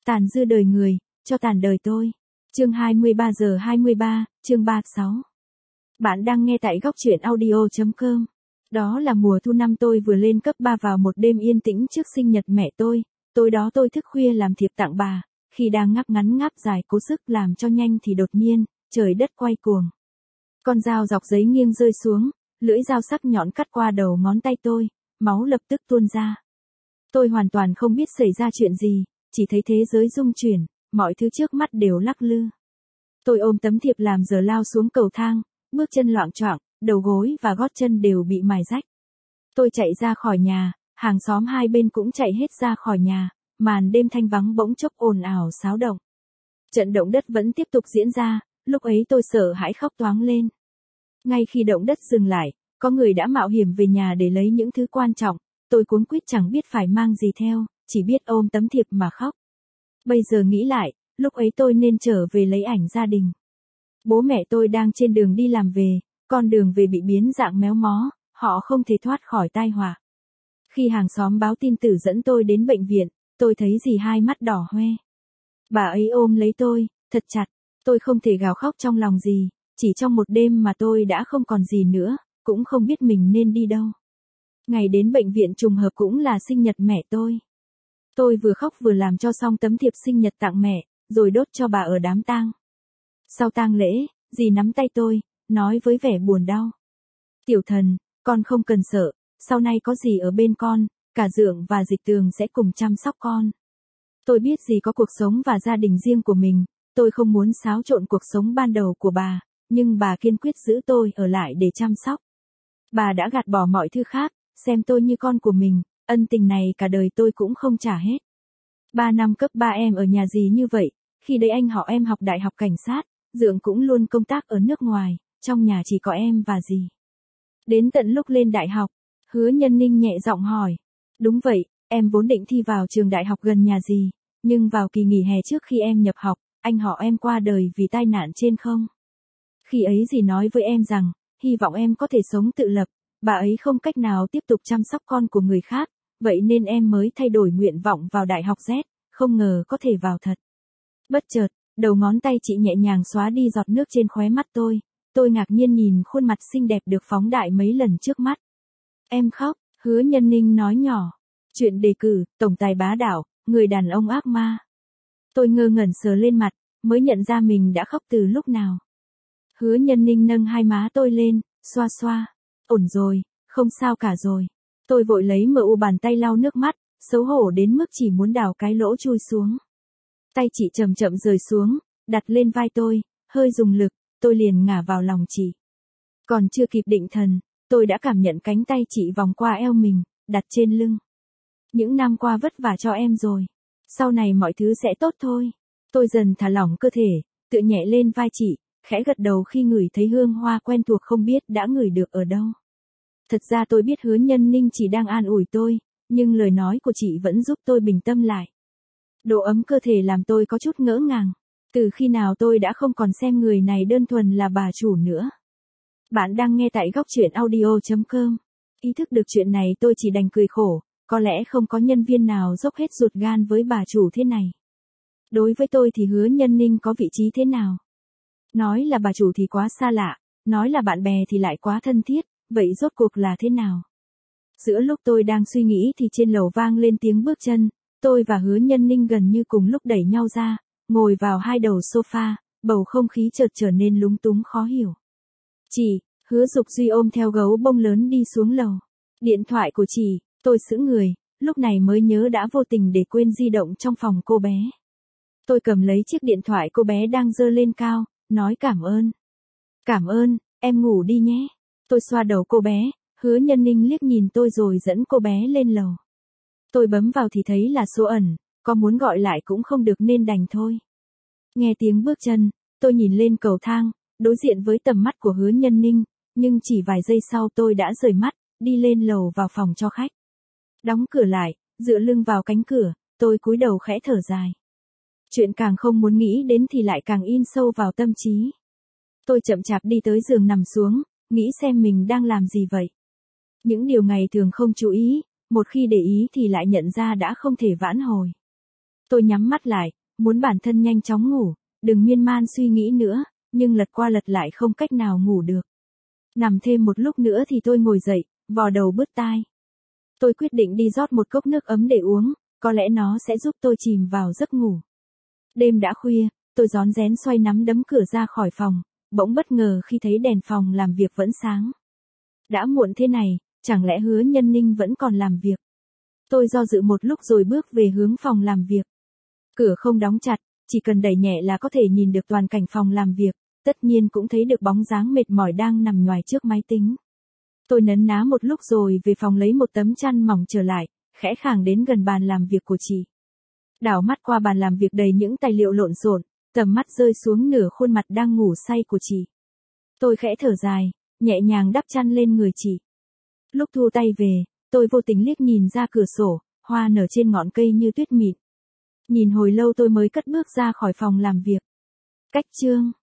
Tàn dư đời người, cho tàn đời tôi. Chương 23 giờ 23, chương 36. Bạn đang nghe tại góc truyện audio.com. Đó là mùa thu năm tôi vừa lên cấp 3 vào một đêm yên tĩnh trước sinh nhật mẹ tôi. Tối đó tôi thức khuya làm thiệp tặng bà. Khi đang ngáp ngắn ngáp dài cố sức làm cho nhanh thì đột nhiên, trời đất quay cuồng. Con dao dọc giấy nghiêng rơi xuống, lưỡi dao sắc nhọn cắt qua đầu ngón tay tôi, máu lập tức tuôn ra. Tôi hoàn toàn không biết xảy ra chuyện gì, chỉ thấy thế giới rung chuyển, mọi thứ trước mắt đều lắc lư. Tôi ôm tấm thiệp làm giờ lao xuống cầu thang, bước chân loạng choạng, đầu gối và gót chân đều bị mài rách. Tôi chạy ra khỏi nhà, hàng xóm hai bên cũng chạy hết ra khỏi nhà, màn đêm thanh vắng bỗng chốc ồn ào xáo động. Trận động đất vẫn tiếp tục diễn ra, lúc ấy tôi sợ hãi khóc toáng lên. Ngay khi động đất dừng lại, có người đã mạo hiểm về nhà để lấy những thứ quan trọng, tôi cuống quýt chẳng biết phải mang gì theo, chỉ biết ôm tấm thiệp mà khóc. Bây giờ nghĩ lại, lúc ấy tôi nên trở về lấy ảnh gia đình. Bố mẹ tôi đang trên đường đi làm về, con đường về bị biến dạng méo mó, họ không thể thoát khỏi tai họa. Khi hàng xóm báo tin tử dẫn tôi đến bệnh viện, tôi thấy dì hai mắt đỏ hoe. Bà ấy ôm lấy tôi, thật chặt, tôi không thể gào khóc trong lòng dì, chỉ trong một đêm mà tôi đã không còn gì nữa, cũng không biết mình nên đi đâu. Ngày đến bệnh viện trùng hợp cũng là sinh nhật mẹ tôi. Tôi vừa khóc vừa làm cho xong tấm thiệp sinh nhật tặng mẹ, rồi đốt cho bà ở đám tang. Sau tang lễ, dì nắm tay tôi, nói với vẻ buồn đau. Tiểu thần, con không cần sợ, sau này có dì ở bên con, cả Dượng và Dịch Tường sẽ cùng chăm sóc con. Tôi biết dì có cuộc sống và gia đình riêng của mình, tôi không muốn xáo trộn cuộc sống ban đầu của bà, nhưng bà kiên quyết giữ tôi ở lại để chăm sóc. Bà đã gạt bỏ mọi thứ khác, xem tôi như con của mình, ân tình này cả đời tôi cũng không trả hết. 3 năm cấp 3 em ở nhà dì như vậy, khi đấy anh họ em học đại học cảnh sát, Dượng cũng luôn công tác ở nước ngoài, trong nhà chỉ có em và dì. Đến tận lúc lên đại học, Hứa Nhân Ninh nhẹ giọng hỏi. Đúng vậy, em vốn định thi vào trường đại học gần nhà dì, nhưng vào kỳ nghỉ hè trước khi em nhập học, anh họ em qua đời vì tai nạn trên không. Khi ấy dì nói với em rằng, hy vọng em có thể sống tự lập, bà ấy không cách nào tiếp tục chăm sóc con của người khác, vậy nên em mới thay đổi nguyện vọng vào đại học Z, không ngờ có thể vào thật. Bất chợt, đầu ngón tay chị nhẹ nhàng xóa đi giọt nước trên khóe mắt tôi ngạc nhiên nhìn khuôn mặt xinh đẹp được phóng đại mấy lần trước mắt. Em khóc, Hứa Nhân Ninh nói nhỏ. Chuyện đề cử, tổng tài bá đạo, người đàn ông ác ma. Tôi ngơ ngẩn sờ lên mặt, mới nhận ra mình đã khóc từ lúc nào. Hứa Nhân Ninh nâng hai má tôi lên, xoa xoa. Ổn rồi, không sao cả rồi. Tôi vội lấy bàn tay lau nước mắt, xấu hổ đến mức chỉ muốn đào cái lỗ chui xuống. Tay chị chậm chậm rời xuống, đặt lên vai tôi, hơi dùng lực, tôi liền ngả vào lòng chị. Còn chưa kịp định thần, tôi đã cảm nhận cánh tay chị vòng qua eo mình, đặt trên lưng. Những năm qua vất vả cho em rồi. Sau này mọi thứ sẽ tốt thôi. Tôi dần thả lỏng cơ thể, tựa nhẹ lên vai chị, khẽ gật đầu khi ngửi thấy hương hoa quen thuộc không biết đã ngửi được ở đâu. Thật ra tôi biết Hứa Nhân Ninh chỉ đang an ủi tôi, nhưng lời nói của chị vẫn giúp tôi bình tâm lại. Độ ấm cơ thể làm tôi có chút ngỡ ngàng. Từ khi nào tôi đã không còn xem người này đơn thuần là bà chủ nữa. Bạn đang nghe tại góc truyện audio.com. Ý thức được chuyện này tôi chỉ đành cười khổ, có lẽ không có nhân viên nào dốc hết ruột gan với bà chủ thế này. Đối với tôi thì Hứa Nhân Ninh có vị trí thế nào? Nói là bà chủ thì quá xa lạ, nói là bạn bè thì lại quá thân thiết, vậy rốt cuộc là thế nào? Giữa lúc tôi đang suy nghĩ thì trên lầu vang lên tiếng bước chân, tôi và Hứa Nhân Ninh gần như cùng lúc đẩy nhau ra, ngồi vào hai đầu sofa, bầu không khí chợt trở nên lúng túng khó hiểu. Chị, Hứa Dục Duy ôm theo gấu bông lớn đi xuống lầu. Điện thoại của chị, tôi sững người, lúc này mới nhớ đã vô tình để quên di động trong phòng cô bé. Tôi cầm lấy chiếc điện thoại cô bé đang giơ lên cao, nói cảm ơn. Cảm ơn, em ngủ đi nhé. Tôi xoa đầu cô bé, Hứa Nhân Ninh liếc nhìn tôi rồi dẫn cô bé lên lầu. Tôi bấm vào thì thấy là số ẩn, có muốn gọi lại cũng không được nên đành thôi. Nghe tiếng bước chân, tôi nhìn lên cầu thang, đối diện với tầm mắt của Hứa Nhân Ninh, nhưng chỉ vài giây sau tôi đã rời mắt, đi lên lầu vào phòng cho khách. Đóng cửa lại, dựa lưng vào cánh cửa, tôi cúi đầu khẽ thở dài. Chuyện càng không muốn nghĩ đến thì lại càng in sâu vào tâm trí. Tôi chậm chạp đi tới giường nằm xuống, nghĩ xem mình đang làm gì vậy. Những điều ngày thường không chú ý, một khi để ý thì lại nhận ra đã không thể vãn hồi. Tôi nhắm mắt lại, muốn bản thân nhanh chóng ngủ, đừng miên man suy nghĩ nữa, nhưng lật qua lật lại không cách nào ngủ được. Nằm thêm một lúc nữa thì tôi ngồi dậy, vò đầu bứt tai. Tôi quyết định đi rót một cốc nước ấm để uống, có lẽ nó sẽ giúp tôi chìm vào giấc ngủ. Đêm đã khuya, tôi rón rén xoay nắm đấm cửa ra khỏi phòng, bỗng bất ngờ khi thấy đèn phòng làm việc vẫn sáng. Đã muộn thế này, chẳng lẽ Hứa Nhân Ninh vẫn còn làm việc? Tôi do dự một lúc rồi bước về hướng phòng làm việc. Cửa không đóng chặt, chỉ cần đẩy nhẹ là có thể nhìn được toàn cảnh phòng làm việc, tất nhiên cũng thấy được bóng dáng mệt mỏi đang nằm nhoài trước máy tính. Tôi nấn ná một lúc rồi về phòng lấy một tấm chăn mỏng trở lại, khẽ khàng đến gần bàn làm việc của chị. Đảo mắt qua bàn làm việc đầy những tài liệu lộn xộn, tầm mắt rơi xuống nửa khuôn mặt đang ngủ say của chị. Tôi khẽ thở dài, nhẹ nhàng đắp chăn lên người chị. Lúc thu tay về, tôi vô tình liếc nhìn ra cửa sổ, hoa nở trên ngọn cây như tuyết mịn. Nhìn hồi lâu tôi mới cất bước ra khỏi phòng làm việc. Cách chương